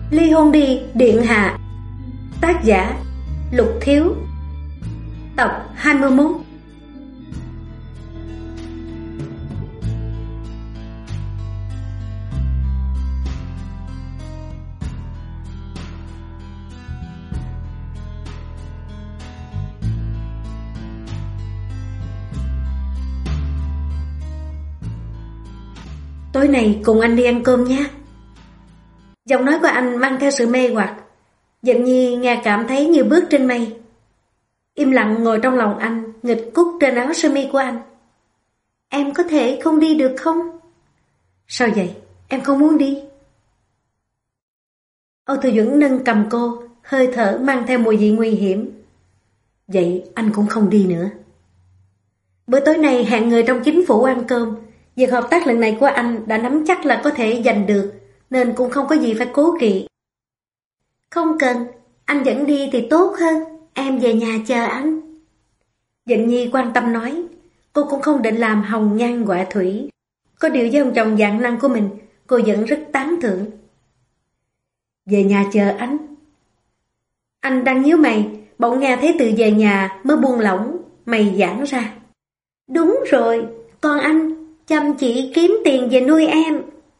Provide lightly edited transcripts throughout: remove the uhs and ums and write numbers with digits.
Ly hôn đi điện hạ. Tác giả Lục Thiếu. Tập 21. Tối nay cùng anh đi ăn cơm nhé. Giọng nói của anh mang theo sự mê hoặc. Dận Nhi nghe cảm thấy như bước trên mây. Im lặng ngồi trong lòng anh, nghịch cúc trên áo sơ mi của anh. Em có thể không đi được không? Sao vậy? Em không muốn đi. Âu Thư Duẩn nâng cầm cô, hơi thở mang theo mùi vị nguy hiểm. Vậy anh cũng không đi nữa. Bữa tối nay hẹn người trong chính phủ ăn cơm. Việc hợp tác lần này của anh đã nắm chắc là có thể giành được, nên cũng không có gì phải cố kỵ. Không cần, anh dẫn đi thì tốt hơn, em về nhà chờ anh. Dận Nhi quan tâm nói, cô cũng không định làm hồng nhan họa thủy. Có điều với ông chồng dạng năng của mình, cô vẫn rất tán thưởng. Về nhà chờ anh. Anh đang nhíu mày, bỗng nghe thấy từ về nhà mới buông lỏng, mày giãn ra. Đúng rồi, còn anh chăm chỉ kiếm tiền về nuôi em.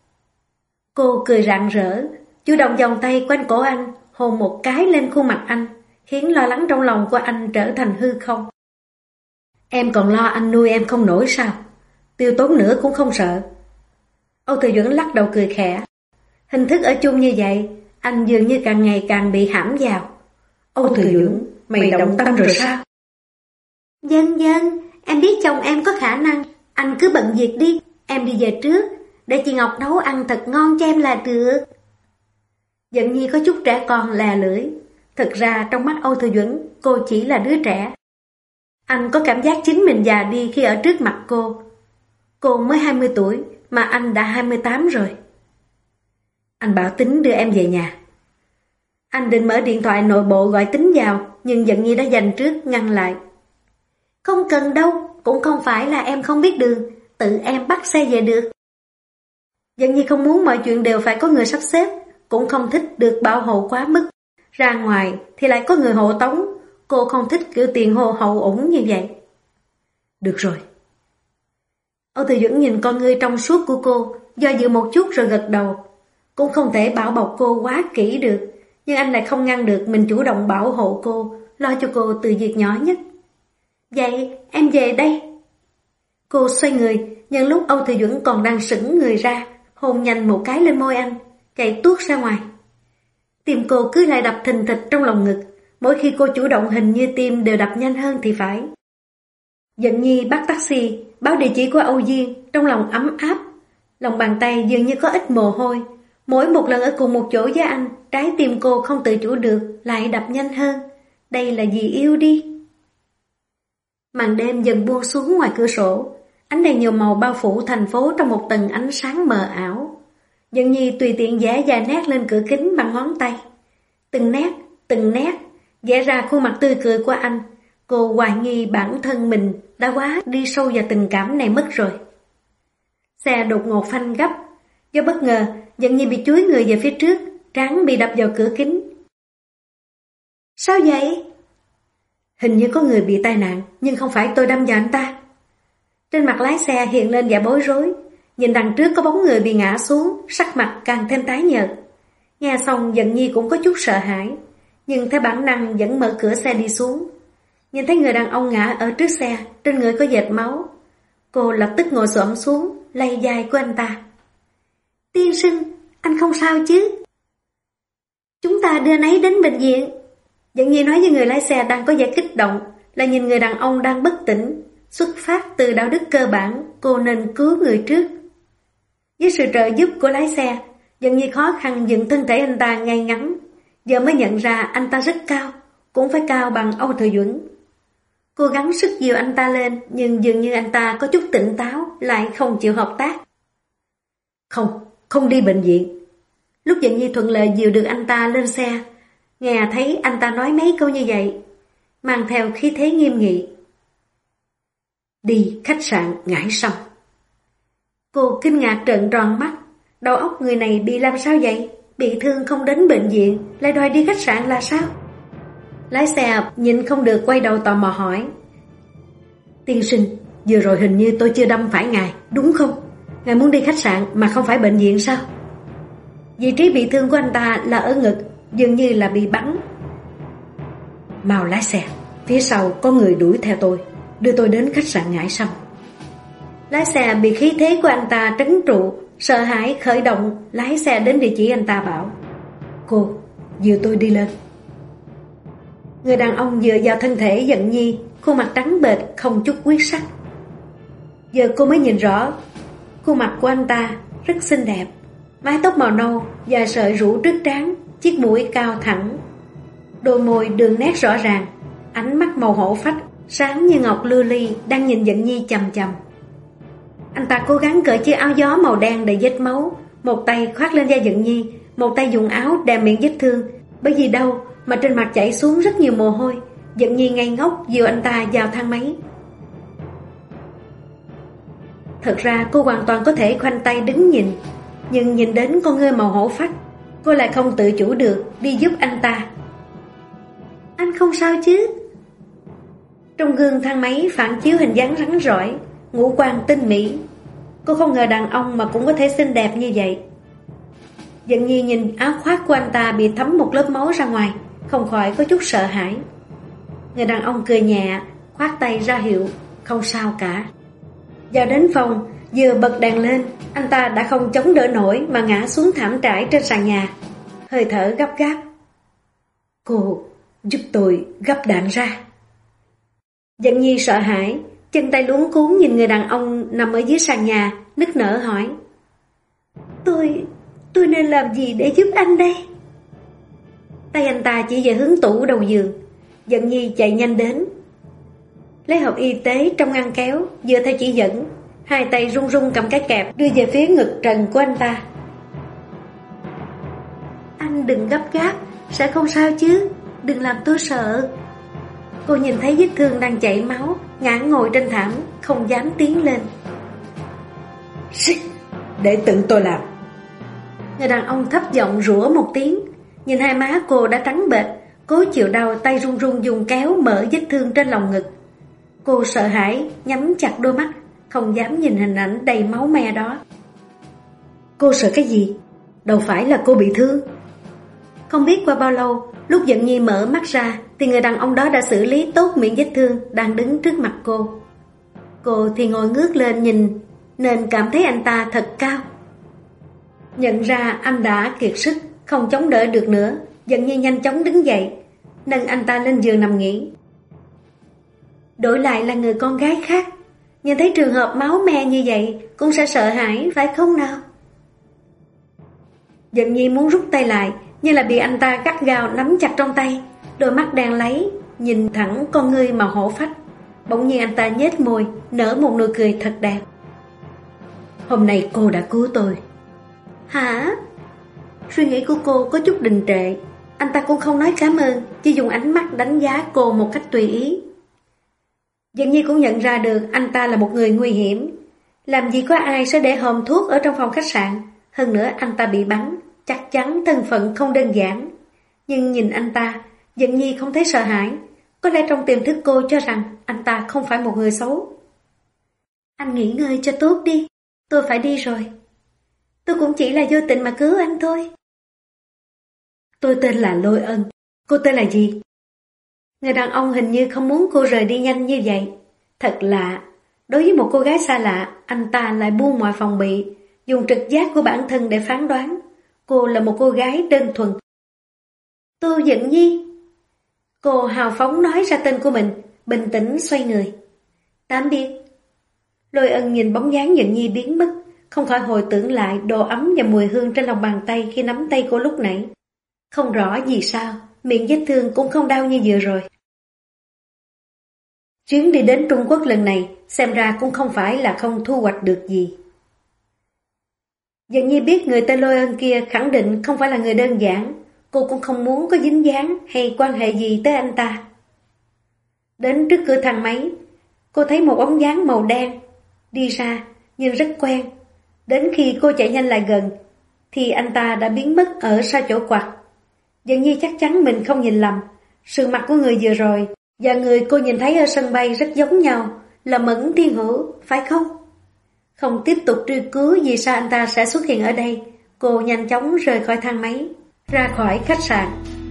Cô cười rạng rỡ, chủ động vòng tay quanh cổ anh, hôn một cái lên khuôn mặt anh, khiến lo lắng trong lòng của anh trở thành hư không. Em còn lo anh nuôi em không nổi sao? Tiêu tốn nữa cũng không sợ. Âu Thư Duẩn lắc đầu cười khẽ. Hình thức ở chung như vậy, anh dường như càng ngày càng bị hãm vào. Âu Thư Duẩn, mày động tâm rồi sao? Dân, em biết chồng em có khả năng. Anh cứ bận việc đi, em đi về trước, để chị Ngọc nấu ăn thật ngon cho em là được. Dận Nhi có chút trẻ con lè lưỡi. Thực ra trong mắt Âu Thư Duẩn, cô chỉ là đứa trẻ. Anh có cảm giác chính mình già đi khi ở trước mặt cô. Cô mới 20 tuổi, mà anh đã 28 rồi. Anh bảo Tính đưa em về nhà. Anh định mở điện thoại nội bộ gọi Tính vào, nhưng Dận Nhi đã dành trước ngăn lại. Không cần đâu, cũng không phải là em không biết đường, tự em bắt xe về được. Dận Nhi không muốn mọi chuyện đều phải có người sắp xếp, cũng không thích được bảo hộ quá mức. Ra ngoài thì lại có người hộ tống, cô không thích kiểu tiền hồ hậu ủng như vậy. Được rồi. Âu Thư Duẩn nhìn con ngươi trong suốt của cô, do dự một chút rồi gật đầu. Cũng không thể bảo bọc cô quá kỹ được, nhưng anh lại không ngăn được mình chủ động bảo hộ cô, lo cho cô từ việc nhỏ nhất. Vậy em về đây. Cô xoay người, nhân lúc Âu Thư Duẩn còn đang sững người ra, hôn nhanh một cái lên môi anh, chạy tuốt ra ngoài. Tim cô cứ lại đập thình thịch trong lòng ngực, mỗi khi cô chủ động hình như tim đều đập nhanh hơn thì phải. Dận Nhi bắt taxi, báo địa chỉ của Âu Duyên, trong lòng ấm áp. Lòng bàn tay dường như có ít mồ hôi. Mỗi một lần ở cùng một chỗ với anh, trái tim cô không tự chủ được, lại đập nhanh hơn. Đây là vì yêu đi. Màn đêm dần buông xuống ngoài cửa sổ, ánh đèn nhiều màu bao phủ thành phố trong một tầng ánh sáng mờ ảo. Dận Nhi tùy tiện vẽ vài nét lên cửa kính bằng ngón tay. Từng nét, vẽ ra khuôn mặt tươi cười của anh. Cô hoài nghi bản thân mình đã quá đi sâu vào tình cảm này mất rồi. Xe đột ngột phanh gấp. Do bất ngờ, Dận Nhi bị chúi người về phía trước, trán bị đập vào cửa kính. Sao vậy? Hình như có người bị tai nạn, nhưng không phải tôi đâm vào anh ta. Trên mặt lái xe hiện lên vẻ bối rối. Nhìn đằng trước có bóng người bị ngã xuống, sắc mặt càng thêm tái nhợt. Nghe xong Dận Nhi cũng có chút sợ hãi, nhưng theo bản năng vẫn mở cửa xe đi xuống. Nhìn thấy người đàn ông ngã ở trước xe, trên người có vệt máu. Cô lập tức ngồi xổm xuống, lay vai của anh ta. Tiên sinh, anh không sao chứ? Chúng ta đưa anh ấy đến bệnh viện. Dận Nhi nói với người lái xe đang có vẻ kích động, là nhìn người đàn ông đang bất tỉnh. Xuất phát từ đạo đức cơ bản, cô nên cứu người trước. Với sự trợ giúp của lái xe, Dận Nhi khó khăn dựng thân thể anh ta ngay ngắn. Giờ mới nhận ra anh ta rất cao, cũng phải cao bằng Âu Thư Duẩn. Cô gắng sức dìu anh ta lên, nhưng dường như anh ta có chút tỉnh táo, lại không chịu hợp tác. Không đi bệnh viện. Lúc Dận Nhi thuận lợi dìu được anh ta lên xe, nghe thấy anh ta nói mấy câu như vậy, mang theo khí thế nghiêm nghị. Đi khách sạn Ngải Sâm. Cô kinh ngạc trợn tròn mắt, đầu óc người này bị làm sao vậy? bị thương không đến bệnh viện, lại đòi đi khách sạn là sao? Lái xe nhìn không được quay đầu tò mò hỏi. Tiên sinh, vừa rồi hình như tôi chưa đâm phải ngài, đúng không? Ngài muốn đi khách sạn mà không phải bệnh viện sao? Vị trí bị thương của anh ta là ở ngực, dường như là bị bắn. Mau lái xe, phía sau có người đuổi theo tôi, đưa tôi đến khách sạn Ngải Sâm. Lái xe bị khí thế của anh ta trấn trụ, sợ hãi khởi động, lái xe đến địa chỉ anh ta bảo. Cô, dìu tôi đi lên. Người đàn ông dựa vào thân thể Dận Nhi, khuôn mặt trắng bệch không chút huyết sắc. Giờ cô mới nhìn rõ, khuôn mặt của anh ta rất xinh đẹp, mái tóc màu nâu, dài sợi rủ trước trán, chiếc mũi cao thẳng, đôi môi đường nét rõ ràng, ánh mắt màu hổ phách, sáng như ngọc lưu ly đang nhìn Dận Nhi chằm chằm. Anh ta cố gắng cởi chiếc áo gió màu đen đầy vết máu, một tay khoác lên vai Dận Nhi, một tay dùng áo đè miệng vết thương, bởi vì đau mà trên mặt chảy xuống rất nhiều mồ hôi. Dận Nhi ngây ngốc dìu anh ta vào thang máy. Thật ra cô hoàn toàn có thể khoanh tay đứng nhìn, nhưng nhìn đến con ngươi màu hổ phách, cô lại không tự chủ được đi giúp anh ta. Anh không sao chứ? Trong gương thang máy phản chiếu hình dáng rắn rỏi, ngũ quan tinh mỹ. Cô không ngờ đàn ông mà cũng có thể xinh đẹp như vậy. Dận Nhi nhìn áo khoác của anh ta bị thấm một lớp máu ra ngoài, không khỏi có chút sợ hãi. Người đàn ông cười nhẹ, khoát tay ra hiệu, không sao cả. Vào đến phòng, vừa bật đèn lên, anh ta đã không chống đỡ nổi mà ngã xuống thảm trải trên sàn nhà, hơi thở gấp gáp. Cô giúp tôi gấp đạn ra. Dận Nhi sợ hãi, chân tay luống cuống nhìn người đàn ông nằm ở dưới sàn nhà, nức nở hỏi. Tôi nên làm gì để giúp anh đây? Tay anh ta chỉ về hướng tủ đầu giường. Dận Nhi chạy nhanh đến, lấy hộp y tế trong ngăn kéo, dựa theo chỉ dẫn, hai tay run run cầm cái kẹp đưa về phía ngực trần của anh ta. Anh đừng gấp gáp, sẽ không sao chứ, đừng làm tôi sợ. Cô nhìn thấy vết thương đang chảy máu, ngã ngồi trên thảm, không dám tiến lên. Để tự tôi làm. Người đàn ông thấp giọng rủa một tiếng, nhìn hai má cô đã trắng bệch, cố chịu đau, tay run run dùng kéo mở vết thương trên lòng ngực. Cô sợ hãi, nhắm chặt đôi mắt, không dám nhìn hình ảnh đầy máu me đó. Cô sợ cái gì? Đâu phải là cô bị thương. Không biết qua bao lâu, lúc Dận Nhi mở mắt ra thì người đàn ông đó đã xử lý tốt miệng vết thương đang đứng trước mặt cô. Cô thì ngồi ngước lên nhìn, nên cảm thấy anh ta thật cao. Nhận ra anh đã kiệt sức, không chống đỡ được nữa, Dận Nhi nhanh chóng đứng dậy, nâng anh ta lên giường nằm nghỉ. Đổi lại là người con gái khác, nhìn thấy trường hợp máu me như vậy cũng sẽ sợ hãi, phải không nào? Dận Nhi muốn rút tay lại, nhưng là bị anh ta gắt gao nắm chặt trong tay, đôi mắt đen láy nhìn thẳng con ngươi màu hổ phách. Bỗng nhiên anh ta nhếch môi, nở một nụ cười thật đẹp. Hôm nay cô đã cứu tôi. Hả? Suy nghĩ của cô có chút đình trệ. Anh ta cũng không nói cảm ơn, chỉ dùng ánh mắt đánh giá cô một cách tùy ý. Dận Nhi cũng nhận ra được anh ta là một người nguy hiểm. Làm gì có ai sẽ để hòm thuốc ở trong phòng khách sạn. Hơn nữa anh ta bị bắn, chắc chắn thân phận không đơn giản. Nhưng nhìn anh ta, Dận Nhi không thấy sợ hãi. Có lẽ trong tiềm thức cô cho rằng anh ta không phải một người xấu. Anh nghỉ ngơi cho tốt đi, tôi phải đi rồi. Tôi cũng chỉ là vô tình mà cứu anh thôi. Tôi tên là Lôi Ân. Cô tên là gì? Người đàn ông hình như không muốn cô rời đi nhanh như vậy. Thật lạ, đối với một cô gái xa lạ, anh ta lại buông mọi phòng bị, dùng trực giác của bản thân để phán đoán. Cô là một cô gái đơn thuần. Tôi Dận Nhi. Cô hào phóng nói ra tên của mình, bình tĩnh xoay người. Tạm biệt. Lôi Ân nhìn bóng dáng Dận Nhi biến mất, không khỏi hồi tưởng lại độ ấm và mùi hương trên lòng bàn tay khi nắm tay cô lúc nãy. Không rõ vì sao, miệng vết thương cũng không đau như vừa rồi. Chuyến đi đến Trung Quốc lần này xem ra cũng không phải là không thu hoạch được gì. Dận Nhi biết người tên Lôi Ân kia khẳng định không phải là người đơn giản, cô cũng không muốn có dính dáng hay quan hệ gì tới anh ta. Đến trước cửa thang máy, cô thấy một bóng dáng màu đen đi ra, nhưng rất quen. Đến khi cô chạy nhanh lại gần, thì anh ta đã biến mất ở sau chỗ quặt. Dường như chắc chắn mình không nhìn lầm. Sự mặt của người vừa rồi và người cô nhìn thấy ở sân bay rất giống nhau, là Mẫn Thiên Hữu, phải không? Không tiếp tục truy cứu vì sao anh ta sẽ xuất hiện ở đây, cô nhanh chóng rời khỏi thang máy, ra khỏi khách sạn.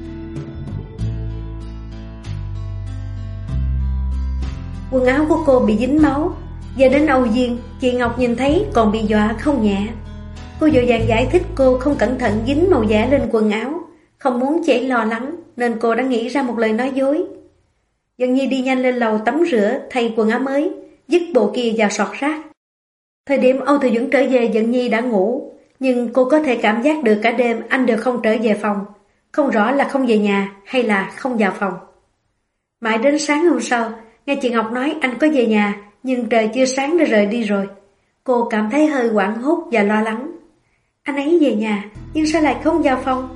Quần áo của cô bị dính máu, và đến Âu Diên, chị Ngọc nhìn thấy còn bị dọa không nhẹ. Cô vội vàng giải thích cô không cẩn thận dính màu vẽ lên quần áo, không muốn chị lo lắng nên cô đã nghĩ ra một lời nói dối. Dân Nhi đi nhanh lên lầu tắm rửa, thay quần áo mới, dứt bộ kia vào sọt rác. Thời điểm Âu Thừa Duẩn trở về, Dân Nhi đã ngủ, nhưng cô có thể cảm giác được cả đêm anh đều không trở về phòng, không rõ là không về nhà hay là không vào phòng. Mãi đến sáng hôm sau, nghe chị Ngọc nói anh có về nhà, nhưng trời chưa sáng đã rời đi rồi. Cô cảm thấy hơi hoảng hốt và lo lắng. Anh ấy về nhà, nhưng sao lại không vào phòng?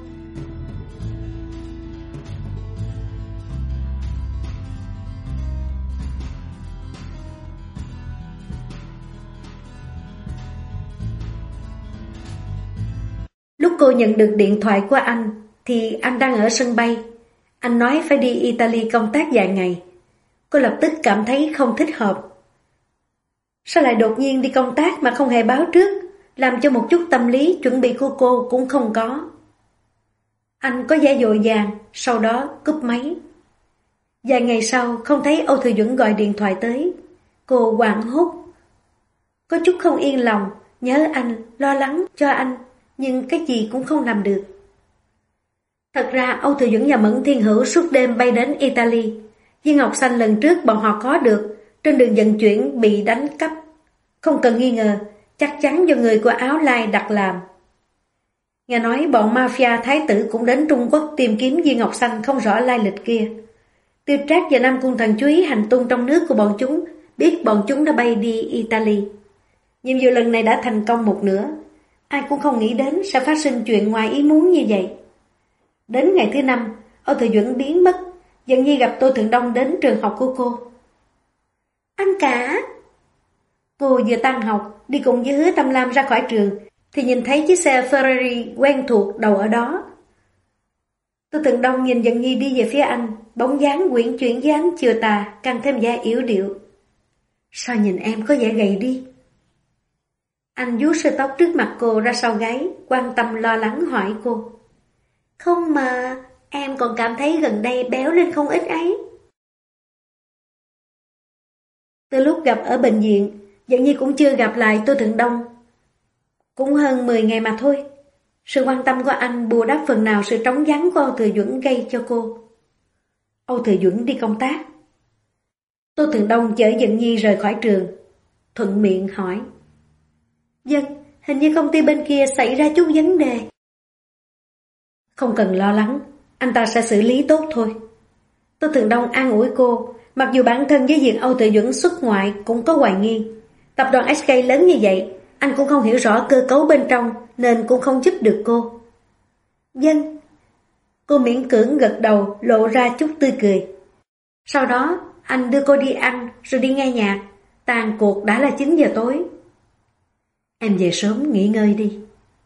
Lúc cô nhận được điện thoại của anh, thì anh đang ở sân bay. Anh nói phải đi Italy công tác vài ngày. Cô lập tức cảm thấy không thích hợp. Sao lại đột nhiên đi công tác mà không hề báo trước, làm cho một chút tâm lý chuẩn bị của cô cũng không có. Anh có vẻ vội vàng, sau đó cúp máy. Vài ngày sau không thấy Âu Thừa Duẩn gọi điện thoại tới. Cô hoảng hốt, có chút không yên lòng, nhớ anh, lo lắng cho anh, nhưng cái gì cũng không làm được. Thật ra Âu Thừa Duẩn và Mẫn Thiên Hữu suốt đêm bay đến Italy. Viên ngọc xanh lần trước bọn họ có được, trên đường vận chuyển bị đánh cắp. Không cần nghi ngờ, chắc chắn do người của Áo Lai đặt làm. Nghe nói bọn mafia thái tử cũng đến Trung Quốc tìm kiếm viên ngọc xanh không rõ lai lịch kia. Tiêu Trác và Nam Cung Thần chú ý hành tung trong nước của bọn chúng, biết bọn chúng đã bay đi Italy. Nhiệm vụ lần này đã thành công một nửa. Ai cũng không nghĩ đến sẽ phát sinh chuyện ngoài ý muốn như vậy. Đến ngày thứ 5, Âu Thừa Duẩn biến mất. Dần Nhi gặp Tô Thượng Đông đến trường học của cô. Anh cả! Cô vừa tan học, đi cùng với Hứa Tâm Lam ra khỏi trường, thì nhìn thấy chiếc xe Ferrari quen thuộc đậu ở đó. Tô Thượng Đông nhìn Dần Nhi đi về phía anh, bóng dáng quyển chuyển với ánh chiều tà, càng thêm vẻ yếu điệu. Sao nhìn em có vẻ gầy đi? Anh vuốt sợi tóc trước mặt cô ra sau gáy, quan tâm lo lắng hỏi cô. Không mà, em còn cảm thấy gần đây béo lên không ít ấy. Từ lúc gặp ở bệnh viện, Dần Nhi cũng chưa gặp lại Tô Thượng Đông. Cũng hơn 10 ngày mà thôi. Sự quan tâm của anh bù đắp phần nào sự trống vắng của Âu Thừa Duẩn gây cho cô. Âu Thừa Duẩn đi công tác. Tô Thượng Đông chở Dần Nhi rời khỏi trường, thuận miệng hỏi. Dân, hình như công ty bên kia xảy ra chút vấn đề. Không cần lo lắng, anh ta sẽ xử lý tốt thôi. Tô Thượng Đông an ủi cô, mặc dù bản thân với việc Âu Thừa Duẩn xuất ngoại cũng có hoài nghi. Tập đoàn SK lớn như vậy, anh cũng không hiểu rõ cơ cấu bên trong nên cũng không giúp được cô. Dân. Cô miễn cưỡng gật đầu, lộ ra chút tươi cười. Sau đó, anh đưa cô đi ăn rồi đi nghe nhạc. Tàn cuộc đã là 9 giờ tối. Em về sớm nghỉ ngơi đi.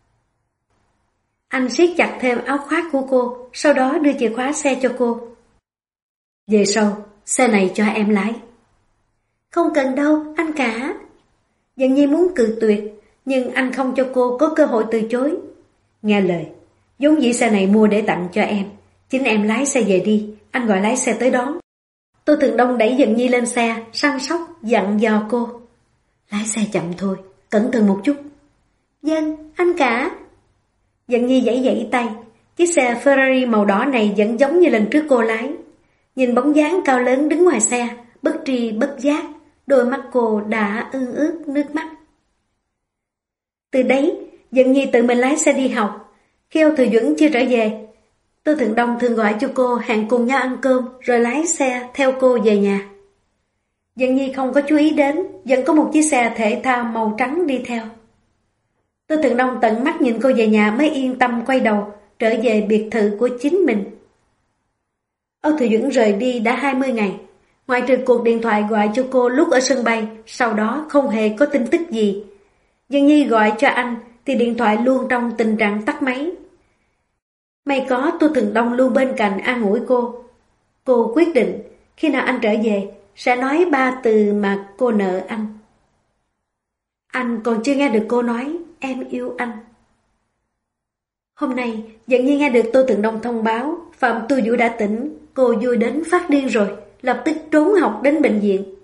Anh siết chặt thêm áo khoác của cô, sau đó đưa chìa khóa xe cho cô. Về sau, xe này cho em lái. Không cần đâu, anh cả. Dần Nhi muốn cự tuyệt, nhưng anh không cho cô có cơ hội từ chối. Nghe lời, vốn dĩ xe này mua để tặng cho em. Chính em lái xe về đi, anh gọi lái xe tới đón. Tô Thượng Đông đẩy Dần Nhi lên xe, săn sóc, dặn dò cô. Lái xe chậm thôi, cẩn thận một chút. Dân, anh cả. Dần Nhi giãy giãy tay. Chiếc xe Ferrari màu đỏ này vẫn giống như lần trước cô lái. Nhìn bóng dáng cao lớn đứng ngoài xe, bất tri bất giác, đôi mắt cô đã ương ướt nước mắt. Từ đấy, Dần Nhi tự mình lái xe đi học. Khi Âu Thừa Duẩn chưa trở về, Tô Thượng Đông thường gọi cho cô hẹn cùng nhau ăn cơm rồi lái xe theo cô về nhà. Dần Nhi không có chú ý đến, vẫn có một chiếc xe thể thao màu trắng đi theo. Tô Thượng Đông tận mắt nhìn cô về nhà mới yên tâm quay đầu, trở về biệt thự của chính mình. Âu Thừa Duẩn rời đi đã 20 ngày, ngoại trừ cuộc điện thoại gọi cho cô lúc ở sân bay, sau đó không hề có tin tức gì. Dần Nhi gọi cho anh, thì điện thoại luôn trong tình trạng tắt máy. May có Tô Thường Đông luôn bên cạnh an ủi cô. Cô quyết định khi nào anh trở về sẽ nói 3 từ mà cô nợ anh. Anh còn chưa nghe được cô nói em yêu anh. Hôm nay Dận Nhi nghe được Tô Thường Đông thông báo Phạm Tu Vũ đã tỉnh. Cô vui đến phát điên rồi, lập tức trốn học đến bệnh viện.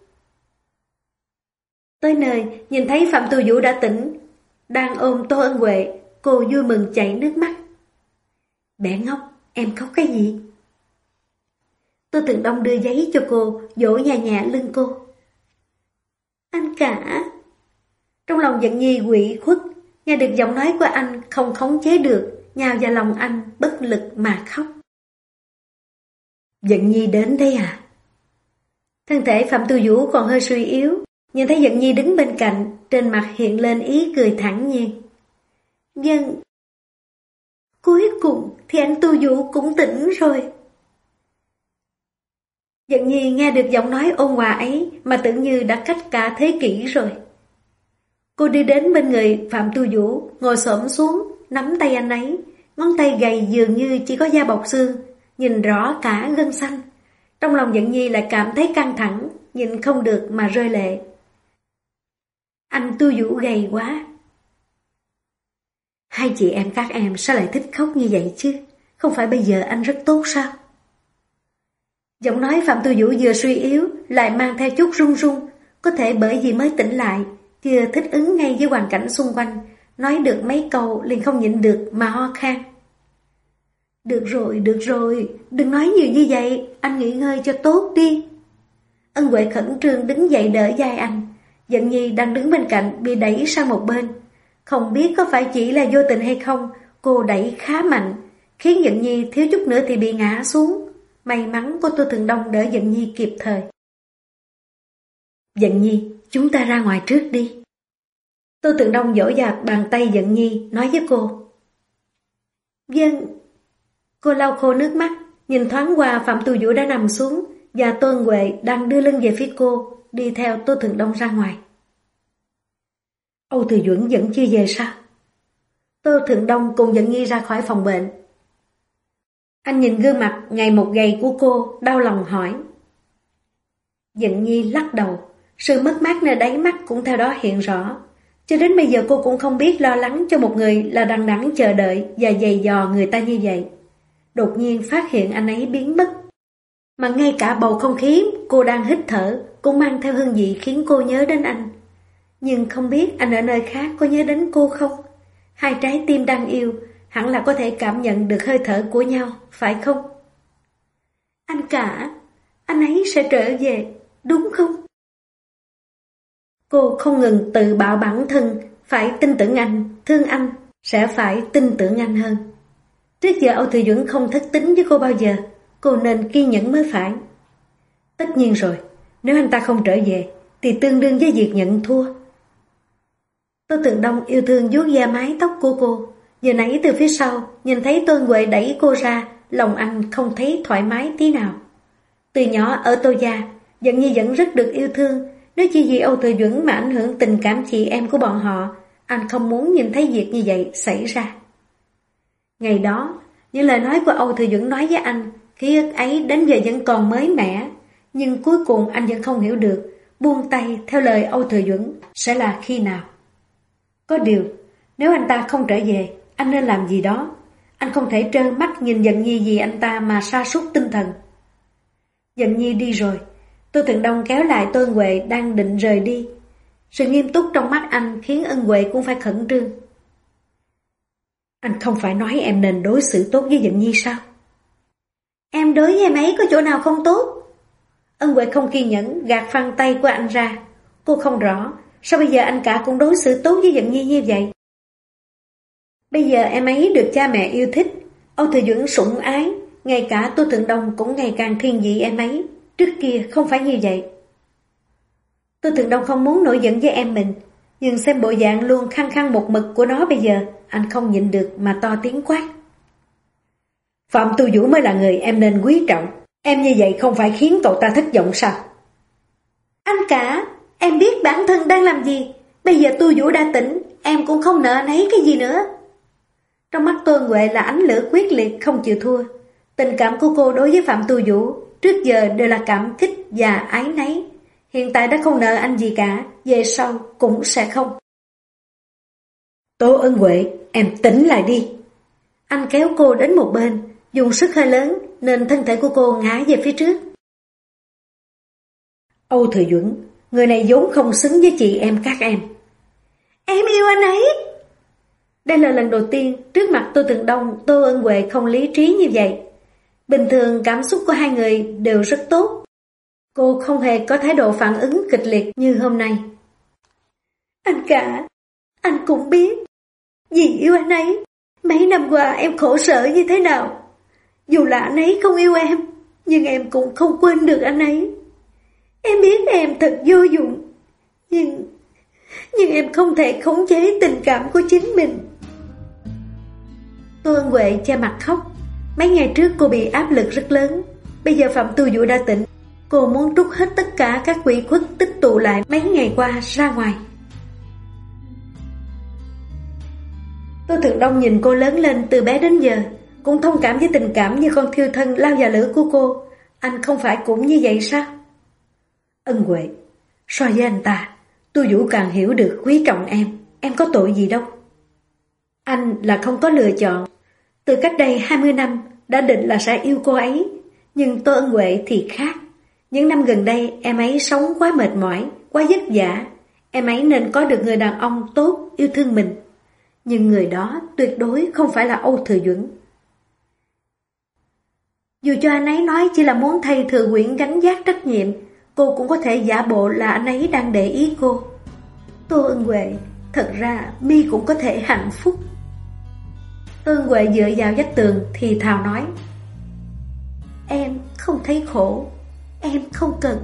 Tới nơi nhìn thấy Phạm Tu Vũ đã tỉnh, đang ôm Tô Ân Huệ, cô vui mừng chảy nước mắt. Bé ngốc, em khóc cái gì? Tô Thường Đông đưa giấy cho cô, vỗ nhẹ nhẹ lưng cô. Anh cả. Trong lòng Dận Nhi ủy khuất, nghe được giọng nói của anh không khống chế được, nhào vào lòng anh bất lực mà khóc. Dận Nhi đến đây à? Thân thể Phạm Tu Vũ còn hơi suy yếu, nhìn thấy Dận Nhi đứng bên cạnh, trên mặt hiện lên ý cười thản nhiên. Vâng. Cuối cùng thì anh Tu Vũ cũng tỉnh rồi. Dận Nhi nghe được giọng nói ôn hòa ấy mà tưởng như đã cách cả thế kỷ rồi. Cô đi đến bên người Phạm Tu Vũ, ngồi xổm xuống, nắm tay anh ấy, ngón tay gầy dường như chỉ có da bọc xương, nhìn rõ cả gân xanh. Trong lòng Dận Nhi lại cảm thấy căng thẳng, nhìn không được mà rơi lệ. Anh Tu Vũ gầy quá. Hai chị em các em sao lại thích khóc như vậy chứ? Không phải bây giờ anh rất tốt sao? Giọng nói Phạm Tu Vũ vừa suy yếu, lại mang theo chút run run, có thể bởi vì mới tỉnh lại, chưa thích ứng ngay với hoàn cảnh xung quanh, nói được mấy câu liền không nhịn được mà ho khan. Được rồi, đừng nói nhiều như vậy, anh nghỉ ngơi cho tốt đi. Ân Huệ khẩn trương đứng dậy đỡ vai anh. Dận Nhi đang đứng bên cạnh bị đẩy sang một bên. Không biết có phải chỉ là vô tình hay không, cô đẩy khá mạnh, khiến Dận Nhi thiếu chút nữa thì bị ngã xuống. May mắn có Tô Thường Đông đỡ Dận Nhi kịp thời. Dận Nhi, chúng ta ra ngoài trước đi. Tô Thường Đông vỗ vào bàn tay Dận Nhi, nói với cô. Vâng. Cô lau khô nước mắt, nhìn thoáng qua Phạm Tu Vũ đã nằm xuống, và Tô Ân Huệ đang đưa lưng về phía cô, đi theo Tô Thường Đông ra ngoài. Âu Thừa Duẩn vẫn chưa về sao? Tô Thường Đông cùng Dận Nhi ra khỏi phòng bệnh. Anh nhìn gương mặt ngày một gầy của cô, đau lòng hỏi. Dận Nhi lắc đầu, sự mất mát nơi đáy mắt cũng theo đó hiện rõ. Cho đến bây giờ cô cũng không biết lo lắng cho một người là đằng đẵng chờ đợi và giày dò người ta như vậy. Đột nhiên phát hiện anh ấy biến mất. Mà ngay cả bầu không khí cô đang hít thở cũng mang theo hương vị khiến cô nhớ đến anh. Nhưng không biết anh ở nơi khác có nhớ đến cô không? Hai trái tim đang yêu hẳn là có thể cảm nhận được hơi thở của nhau, phải không? Anh cả, anh ấy sẽ trở về, đúng không? Cô không ngừng tự bảo bản thân phải tin tưởng anh, thương anh, sẽ phải tin tưởng anh hơn. Trước giờ Âu Thừa Duẩn không thất tín với cô bao giờ, cô nên kiên nhẫn mới phải. Tất nhiên rồi, nếu anh ta không trở về thì tương đương với việc nhận thua. Tô Thường Đông yêu thương vuốt ve mái tóc của cô. Giờ nãy từ phía sau nhìn thấy Tô Huệ đẩy cô ra, lòng anh không thấy thoải mái tí nào. Từ nhỏ ở Tô gia, Dận Nhi vẫn rất được yêu thương. Nếu chỉ vì Âu Thừa Duẩn mà ảnh hưởng tình cảm chị em của bọn họ, anh không muốn nhìn thấy việc như vậy xảy ra. Ngày đó, những lời nói của Âu Thừa Duẩn nói với anh, ký ức ấy đến giờ vẫn còn mới mẻ. Nhưng cuối cùng anh vẫn không hiểu được buông tay theo lời Âu Thừa Duẩn sẽ là khi nào. Có điều, nếu anh ta không trở về, anh nên làm gì đó. Anh không thể trơ mắt nhìn Dận Nhi vì anh ta mà sa sút tinh thần. Dận Nhi đi rồi, Tô Thường Đông kéo lại Tô Ân Huệ đang định rời đi. Sự nghiêm túc trong mắt anh khiến Ân Huệ cũng phải khẩn trương. Anh không phải nói em nên đối xử tốt với Dận Nhi sao? Em đối với em ấy có chỗ nào không tốt? Ân Huệ không kiên nhẫn gạt phăng tay của anh ra. Cô không rõ sao bây giờ anh cả cũng đối xử tốt với Dận Nhi như vậy. Bây giờ em ấy được cha mẹ yêu thích, Âu Thừa Duẩn sủng ái, ngay cả Tô Thường Đông cũng ngày càng thiên vị em ấy. Trước kia không phải như vậy. Tô Thường Đông không muốn nổi giận với em mình, nhưng xem bộ dạng luôn khăng khăng một mực của nó bây giờ, anh không nhịn được mà to tiếng quát. Phạm Tu Vũ mới là người em nên quý trọng. Em như vậy không phải khiến cậu ta thất vọng sao? Anh cả, em biết bản thân đang làm gì. Bây giờ Tu Vũ đã tỉnh, em cũng không nợ anh ấy cái gì nữa. Trong mắt Tô Ân Huệ là ánh lửa quyết liệt không chịu thua. Tình cảm của cô đối với Phạm Tu Vũ trước giờ đều là cảm kích và ái náy. Hiện tại đã không nợ anh gì cả, về sau cũng sẽ không. Tô Ân Huệ, em tỉnh lại đi. Anh kéo cô đến một bên, dùng sức hơi lớn nên thân thể của cô ngã về phía trước. Âu Thừa Duẩn, người này vốn không xứng với chị em các em. Em yêu anh ấy. Đây là lần đầu tiên trước mặt Tô Tường Đông, Tô Ân Huệ không lý trí như vậy. Bình thường cảm xúc của hai người đều rất tốt. Cô không hề có thái độ phản ứng kịch liệt như hôm nay. Anh cả, anh cũng biết. Vì yêu anh ấy, mấy năm qua em khổ sở như thế nào. Dù là anh ấy không yêu em, nhưng em cũng không quên được anh ấy. Em biết em thật vô dụng, nhưng em không thể khống chế tình cảm của chính mình. Tô Ân Huệ che mặt khóc. Mấy ngày trước cô bị áp lực rất lớn. Bây giờ Phạm Tu Vũ đã tỉnh. Cô muốn trút hết tất cả các quỷ khuất tích tụ lại mấy ngày qua ra ngoài. Tô Thượng Đông nhìn cô lớn lên từ bé đến giờ, cũng thông cảm với tình cảm như con thiêu thân lao vào lửa của cô. Anh không phải cũng như vậy sao? Ân Huệ, so với anh ta, Tu Vũ càng hiểu được quý trọng em có tội gì đâu. Anh là không có lựa chọn. Từ cách đây 20 năm đã định là sẽ yêu cô ấy, nhưng Tô Ân Huệ thì khác. Những năm gần đây em ấy sống quá mệt mỏi, quá vất vả. Em ấy nên có được người đàn ông tốt yêu thương mình. Nhưng người đó tuyệt đối không phải là Âu Thừa Duẩn. Dù cho anh ấy nói chỉ là muốn thay Thừa Quyển gánh vác trách nhiệm, cô cũng có thể giả bộ là anh ấy đang để ý cô. Tô Ân Huệ, thật ra mi cũng có thể hạnh phúc. Tô Ân Huệ dựa vào vách tường thì thào nói: Em không thấy khổ, em không cần.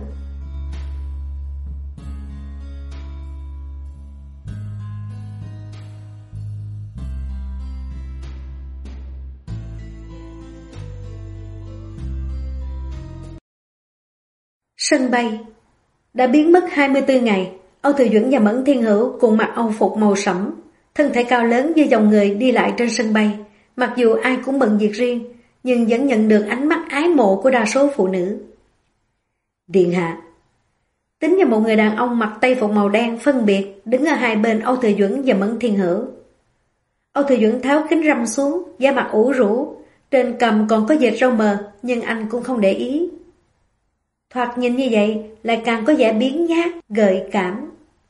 Sân bay đã biến mất 24 ngày. Âu Thừa Duẩn và Mẫn Thiên Hữu cùng mặc âu phục màu sẫm, thân thể cao lớn với dòng người đi lại trên sân bay. Mặc dù ai cũng bận việc riêng, nhưng vẫn nhận được ánh mắt ái mộ của đa số phụ nữ. Điện hạ. Tính như một người đàn ông mặc tây phục màu đen phân biệt đứng ở hai bên Âu Thừa Duẩn và Mẫn Thiên Hữu. Âu Thừa Duẩn tháo kính râm xuống, da mặt ủ rũ, trên cằm còn có vệt râu mờ, nhưng anh cũng không để ý. Thoạt nhìn như vậy lại càng có vẻ biếng nhác, gợi cảm.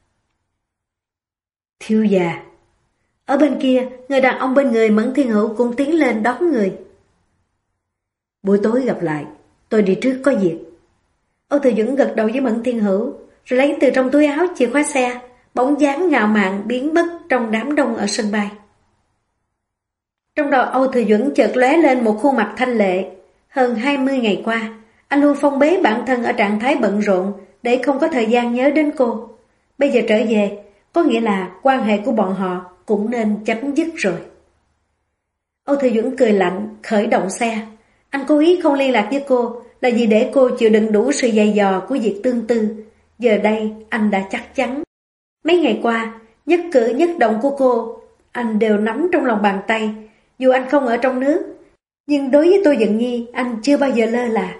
Thiếu già. Ở bên kia, người đàn ông bên người Mẫn Thiên Hữu cũng tiến lên đón người. Buổi tối gặp lại, tôi đi trước có việc. Âu Thừa Duẩn gật đầu với Mẫn Thiên Hữu, rồi lấy từ trong túi áo chìa khóa xe, bóng dáng ngạo mạn biến mất trong đám đông ở sân bay. Trong đầu Âu Thừa Duẩn chợt lóe lên một khuôn mặt thanh lệ. Hơn 20 ngày qua, anh luôn phong bế bản thân ở trạng thái bận rộn để không có thời gian nhớ đến cô. Bây giờ trở về, có nghĩa là quan hệ của bọn họ cũng nên chấm dứt rồi. Âu Thừa Duẩn cười lạnh, khởi động xe. Anh cố ý không liên lạc với cô là vì để cô chịu đựng đủ sự dày dò của việc tương tư. Giờ đây anh đã chắc chắn. Mấy ngày qua, nhất cử nhất động của cô anh đều nắm trong lòng bàn tay. Dù anh không ở trong nước, nhưng đối với Tô Dận Nhi anh chưa bao giờ lơ là.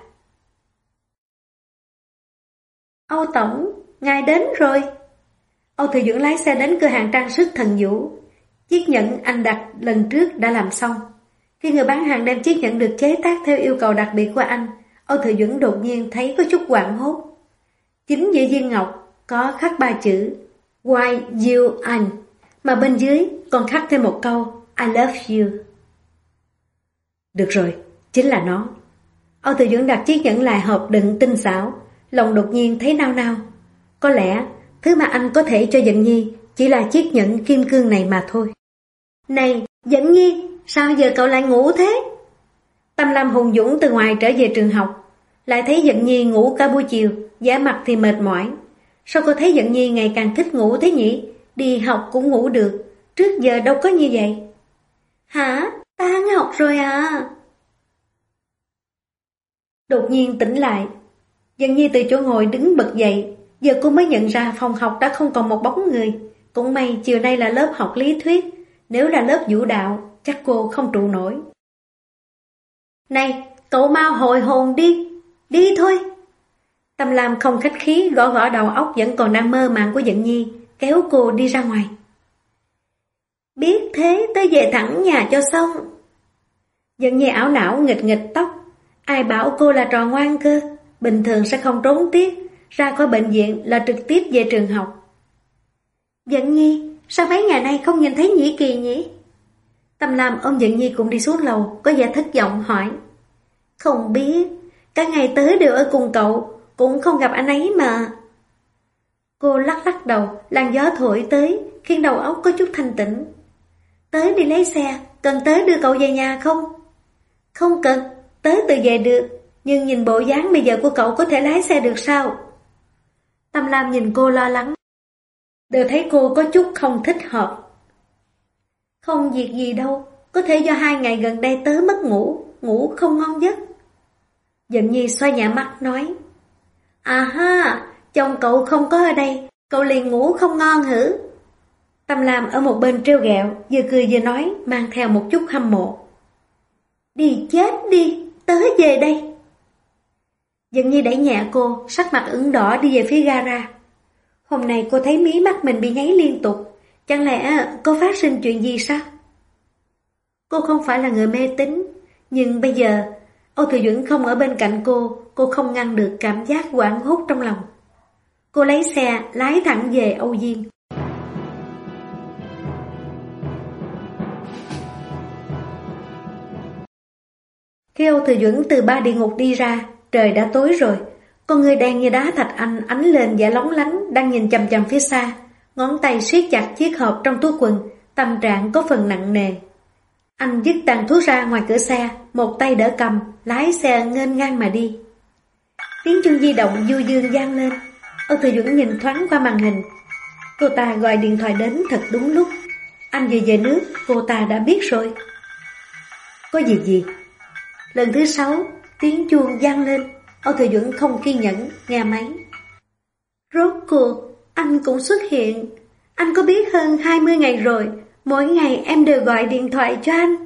Âu Tổng, ngài đến rồi. Âu Thừa Duẩn lái xe đến cửa hàng trang sức Thần Vũ. Chiếc nhẫn anh đặt lần trước đã làm xong. Khi người bán hàng đem chiếc nhẫn được chế tác theo yêu cầu đặc biệt của anh, Âu Thừa Duẩn đột nhiên thấy có chút hoảng hốt. Chính giữa viên ngọc có khắc 3 chữ Why you anh, mà bên dưới còn khắc thêm một câu I love you. Được rồi, chính là nó. Âu Thừa Duẩn đặt chiếc nhẫn lại hộp đựng tinh xảo, lòng đột nhiên thấy nao nao. Có lẽ thứ mà anh có thể cho Dận Nhi chỉ là chiếc nhẫn kim cương này mà thôi. Này, Dận Nhi, sao giờ cậu lại ngủ thế? Tâm Lam hùng dũng từ ngoài trở về trường học, lại thấy Dận Nhi ngủ cả buổi chiều, vẻ mặt thì mệt mỏi. Sao cô thấy Dận Nhi ngày càng thích ngủ thế nhỉ? Đi học cũng ngủ được, trước giờ đâu có như vậy. Hả? Tan học rồi à? Đột nhiên tỉnh lại, Dận Nhi từ chỗ ngồi đứng bật dậy. Giờ cô mới nhận ra phòng học đã không còn một bóng người. Cũng may chiều nay là lớp học lý thuyết, nếu là lớp vũ đạo, chắc cô không trụ nổi. Này, cậu mau hồi hồn đi, đi thôi. Tâm Lam không khách khí gõ gõ đầu óc vẫn còn đang mơ màng của Dận Nhi, kéo cô đi ra ngoài. Biết thế tới về thẳng nhà cho xong. Dận Nhi ảo não nghịch nghịch tóc, ai bảo cô là trò ngoan cơ, bình thường sẽ không trốn tiết, ra khỏi bệnh viện là trực tiếp về trường học. Dận Nhi, sao mấy ngày nay không nhìn thấy Nhĩ Kỳ nhỉ? Tâm Lam ôm Dận Nhi cùng đi xuống lầu, có vẻ thất vọng hỏi. Không biết, cả ngày tới đều ở cùng cậu, cũng không gặp anh ấy mà. Cô lắc lắc đầu, làn gió thổi tới, khiến đầu óc có chút thanh tĩnh. Tới đi lấy xe, cần tới đưa cậu về nhà không? Không cần, tới tự về được, nhưng nhìn bộ dáng bây giờ của cậu có thể lái xe được sao? Tâm Lam nhìn cô lo lắng, đều thấy cô có chút không thích hợp. Không việc gì đâu, có thể do 2 ngày gần đây tớ mất ngủ, ngủ không ngon giấc. Dận Nhi xoay nhẹ mắt nói, à ha, chồng cậu không có ở đây, cậu liền ngủ không ngon hử? Tâm Lam ở một bên trêu ghẹo, vừa cười vừa nói, mang theo một chút hâm mộ. Đi chết đi, tớ về đây. Dận Nhi đẩy nhẹ cô, sắc mặt ửng đỏ đi về phía gara. Hôm nay cô thấy mí mắt mình bị nháy liên tục, chẳng lẽ có phát sinh chuyện gì sao? Cô không phải là người mê tín, nhưng bây giờ Âu Thừa Duẩn không ở bên cạnh cô không ngăn được cảm giác hoảng hốt trong lòng. Cô lấy xe lái thẳng về Âu Diên. Khi Âu Thừa Duẩn từ 3 địa ngục đi ra, trời đã tối rồi. Con người đen như đá thạch anh ánh lên vẻ lóng lánh, đang nhìn chằm chằm phía xa, ngón tay siết chặt chiếc hộp trong túi quần, tâm trạng có phần nặng nề. Anh dứt tàn thuốc ra ngoài cửa xe, một tay đỡ cầm, lái xe nghênh ngang mà đi. Tiếng chuông di động du dương vang lên. Âu Thừa Duẩn nhìn thoáng qua màn hình. Cô ta gọi điện thoại đến thật đúng lúc. Anh vừa về nước, cô ta đã biết rồi. Có việc gì? Lần thứ 6, tiếng chuông vang lên. Âu Thừa Duẩn không kiên nhẫn, nghe máy. Rốt cuộc, anh cũng xuất hiện. Anh có biết hơn 20 ngày rồi, mỗi ngày em đều gọi điện thoại cho anh.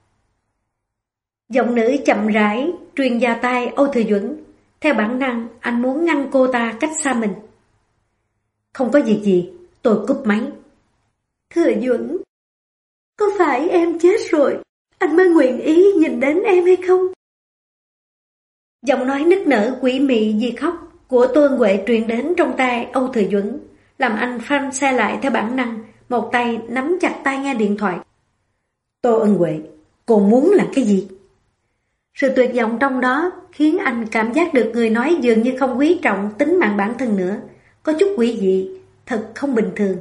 Giọng nữ chậm rãi, truyền vào tai Âu Thừa Duẩn. Theo bản năng, anh muốn ngăn cô ta cách xa mình. Không có việc gì, tôi cúp máy. Thừa Duẩn, có phải em chết rồi, anh mới nguyện ý nhìn đến em hay không? Giọng nói nức nở quỷ mị vì khóc của Tô Ân Huệ truyền đến trong tai Âu Thừa Duẩn, làm anh phanh xe lại theo bản năng, một tay nắm chặt tai nghe điện thoại. Tô Ân Huệ, cô muốn làm cái gì? Sự tuyệt vọng trong đó khiến anh cảm giác được người nói dường như không quý trọng tính mạng bản thân nữa, có chút quỷ dị, thật không bình thường.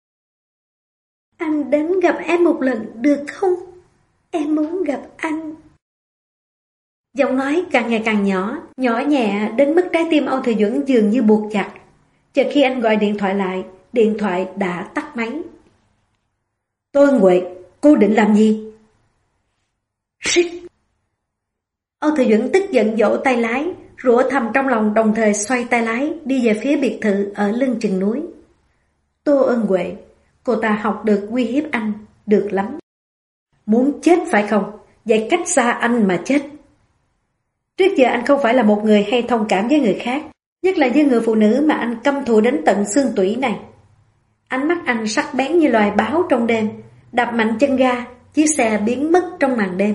Anh đến gặp em một lần được không? Em muốn gặp anh. Giọng nói càng ngày càng nhỏ, nhỏ nhẹ đến mức trái tim Âu Thừa Duẩn dường như buộc chặt. Chợt khi anh gọi điện thoại lại, điện thoại đã tắt máy. Tô Ân Huệ, cô định làm gì? Shit! Âu Thừa Duẩn tức giận vỗ tay lái, rủa thầm trong lòng đồng thời xoay tay lái đi về phía biệt thự ở lưng chừng núi. Tô Ân Huệ, cô ta học được uy hiếp anh, được lắm. Muốn chết phải không? Vậy cách xa anh mà chết. Trước giờ anh không phải là một người hay thông cảm với người khác, nhất là với người phụ nữ mà anh căm thù đến tận xương tủy này. Ánh mắt anh sắc bén như loài báo trong đêm, đạp mạnh chân ga, chiếc xe biến mất trong màn đêm.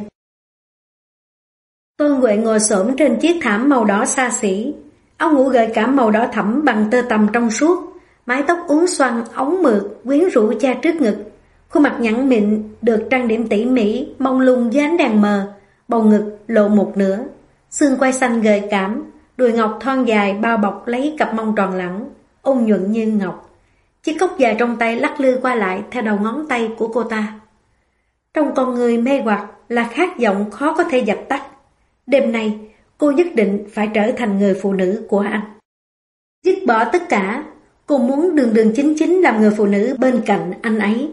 Tôn Huệ ngồi xổm trên chiếc thảm màu đỏ xa xỉ, áo ngủ gợi cảm màu đỏ thẫm bằng tơ tằm trong suốt, mái tóc uốn xoăn ống mượt quyến rũ che trước ngực, khuôn mặt nhẵn mịn được trang điểm tỉ mỉ, mông lung với ánh đèn mờ, bầu ngực lộ một nửa, xương quai xanh gợi cảm, đùi ngọc thon dài bao bọc lấy cặp mông tròn lẳng, ôn nhuận như ngọc. Chiếc cốc dài trong tay lắc lư qua lại theo đầu ngón tay của cô ta. Trong con người mê hoặc là khát vọng khó có thể dập tắt. Đêm nay, cô nhất định phải trở thành người phụ nữ của anh. Dứt bỏ tất cả, cô muốn đường đường chính chính làm người phụ nữ bên cạnh anh ấy.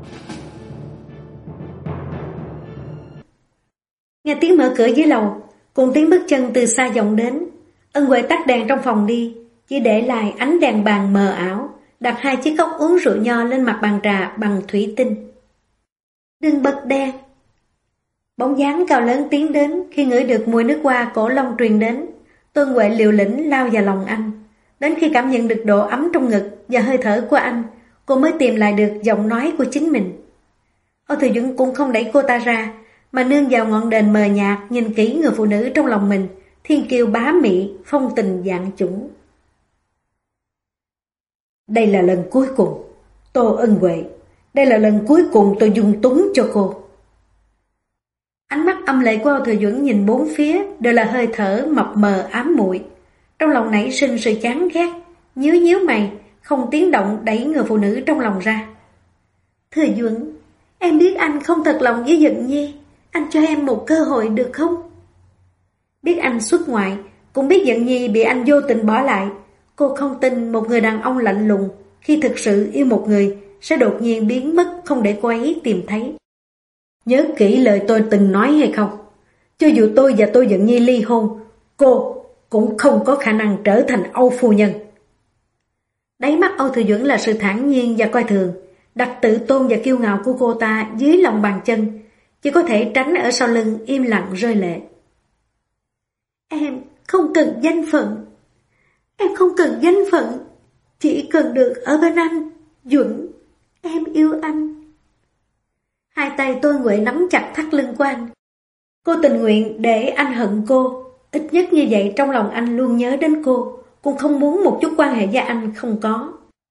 Nghe tiếng mở cửa dưới lầu, Cùng tiếng bước chân từ xa vọng đến. Ân Huệ tắt đèn trong phòng đi, chỉ để lại ánh đèn bàn mờ ảo, đặt 2 chiếc cốc uống rượu nho lên mặt bàn trà bằng thủy tinh. Đừng bật đèn. Bóng dáng cao lớn tiến đến. Khi ngửi được mùi nước hoa cổ long truyền đến, Tô Ân Huệ liều lĩnh lao vào lòng anh. Đến khi cảm nhận được độ ấm trong ngực và hơi thở của anh, cô mới tìm lại được giọng nói của chính mình. Âu Thừa Dũng cũng không đẩy cô ta ra, mà nương vào ngọn đèn mờ nhạt nhìn kỹ người phụ nữ trong lòng mình, thiên kiêu bá mị, phong tình vạn chủng. Đây là lần cuối cùng, Tô Ân Huệ, đây là lần cuối cùng tôi dung túng cho cô. Ánh mắt âm lệ của Âu Thừa Dũng nhìn bốn phía đều là hơi thở mập mờ ám muội. Trong lòng nảy sinh sự chán ghét, nhíu mày, không tiếng động đẩy người phụ nữ trong lòng ra. Thừa Dũng, em biết anh không thật lòng với Dận Nhi, anh cho em một cơ hội được không? Biết anh xuất ngoại, cũng biết Dận Nhi bị anh vô tình bỏ lại. Cô không tin một người đàn ông lạnh lùng khi thực sự yêu một người sẽ đột nhiên biến mất không để cô ấy tìm thấy. Nhớ kỹ lời tôi từng nói hay không? Cho dù tôi và Tô Dận Nhi ly hôn, cô cũng không có khả năng trở thành Âu phu nhân. Đáy mắt Âu Thừa Dũng là sự thản nhiên và coi thường, đặt tự tôn và kiêu ngạo của cô ta dưới lòng bàn chân, chỉ có thể tránh ở sau lưng im lặng rơi lệ. Em không cần danh phận. Em không cần danh phận, chỉ cần được ở bên anh, Dũng. Em yêu anh. Hai tay Tô Ân Huệ nắm chặt thắt lưng của anh. Cô tình nguyện để anh hận cô, ít nhất như vậy trong lòng anh luôn nhớ đến cô, cũng không muốn một chút quan hệ với anh không có.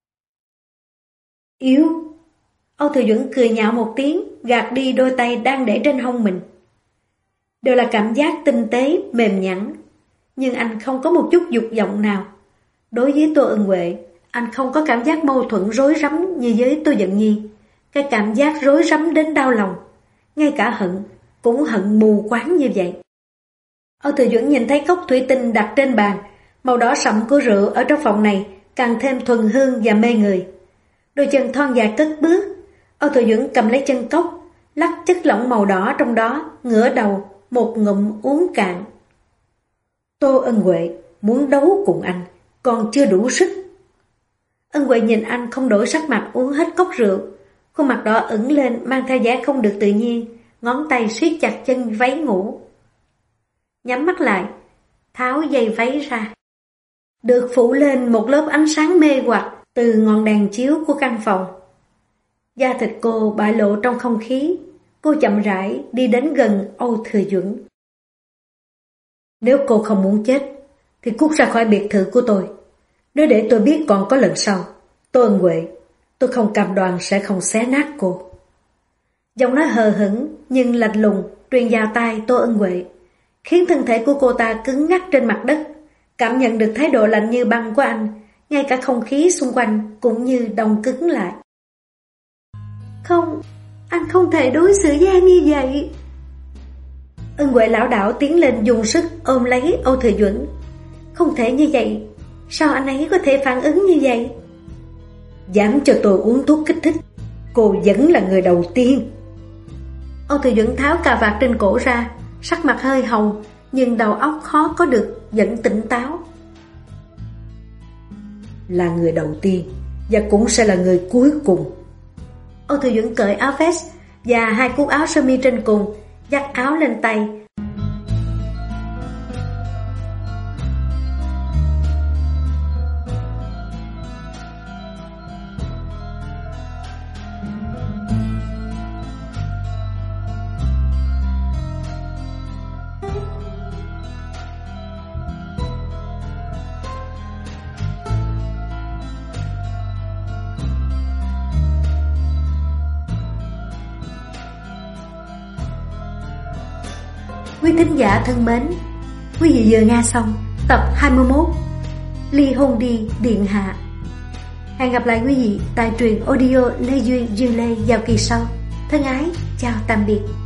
Yêu. Âu Thừa Dũng cười nhạo một tiếng, gạt đi đôi tay đang để trên hông mình. Đều là cảm giác tinh tế, mềm nhẵn, nhưng anh không có một chút dục vọng nào. Đối với Tô Ân Huệ, anh không có cảm giác mâu thuẫn rối rắm như với Tô Dận Nhi. Cái cảm giác rối rắm đến đau lòng, ngay cả hận, cũng hận mù quáng như vậy. Âu Thừa Dũng nhìn thấy cốc thủy tinh đặt trên bàn, màu đỏ sậm của rượu ở trong phòng này càng thêm thuần hương và mê người. Đôi chân thon dài cất bước, Âu Thừa Dũng cầm lấy chân cốc, lắc chất lỏng màu đỏ trong đó, ngửa đầu, một ngụm uống cạn. Tô Ân Huệ muốn đấu cùng anh, còn chưa đủ sức. Ân Huệ nhìn anh không đổi sắc mặt uống hết cốc rượu, khuôn mặt đỏ ửng lên mang theo vẻ không được tự nhiên, ngón tay siết chặt chân váy ngủ. Nhắm mắt lại, tháo dây váy ra. Được phủ lên một lớp ánh sáng mê hoặc từ ngọn đèn chiếu của căn phòng. Da thịt cô bại lộ trong không khí, cô chậm rãi đi đến gần Âu Thừa Dũng. Nếu cô không muốn chết, thì cút ra khỏi biệt thự của tôi. Nếu để tôi biết còn có lần sau, Tô Ân Huệ, tôi không cam đoan sẽ không xé nát cô. Giọng nói hờ hững nhưng lạnh lùng truyền vào tai Tô Ân Huệ, khiến thân thể của cô ta cứng ngắc trên mặt đất. Cảm nhận được thái độ lạnh như băng của anh, ngay cả không khí xung quanh cũng như đông cứng lại. Không, anh không thể đối xử với em như vậy. Ân Huệ lảo đảo tiến lên dùng sức ôm lấy Âu Thừa Dũng. Không thể như vậy, sao anh ấy có thể phản ứng như vậy? Dám cho tôi uống thuốc kích thích, cô vẫn là người đầu tiên. Âu Thừa Dũng tháo cà vạt trên cổ ra, sắc mặt hơi hồng, nhưng đầu óc khó có được vẫn tỉnh táo. Là người đầu tiên, và cũng sẽ là người cuối cùng. Âu Thừa Dũng cởi áo vest và hai cúc áo sơ mi trên cùng, dắt áo lên tay. Quý thính giả thân mến, quý vị vừa nghe xong tập 21 Ly hôn đi điện hạ. Hẹn gặp lại quý vị tại truyện audio Lê Duyên Dương Lê vào kỳ sau. Thân ái, chào tạm biệt.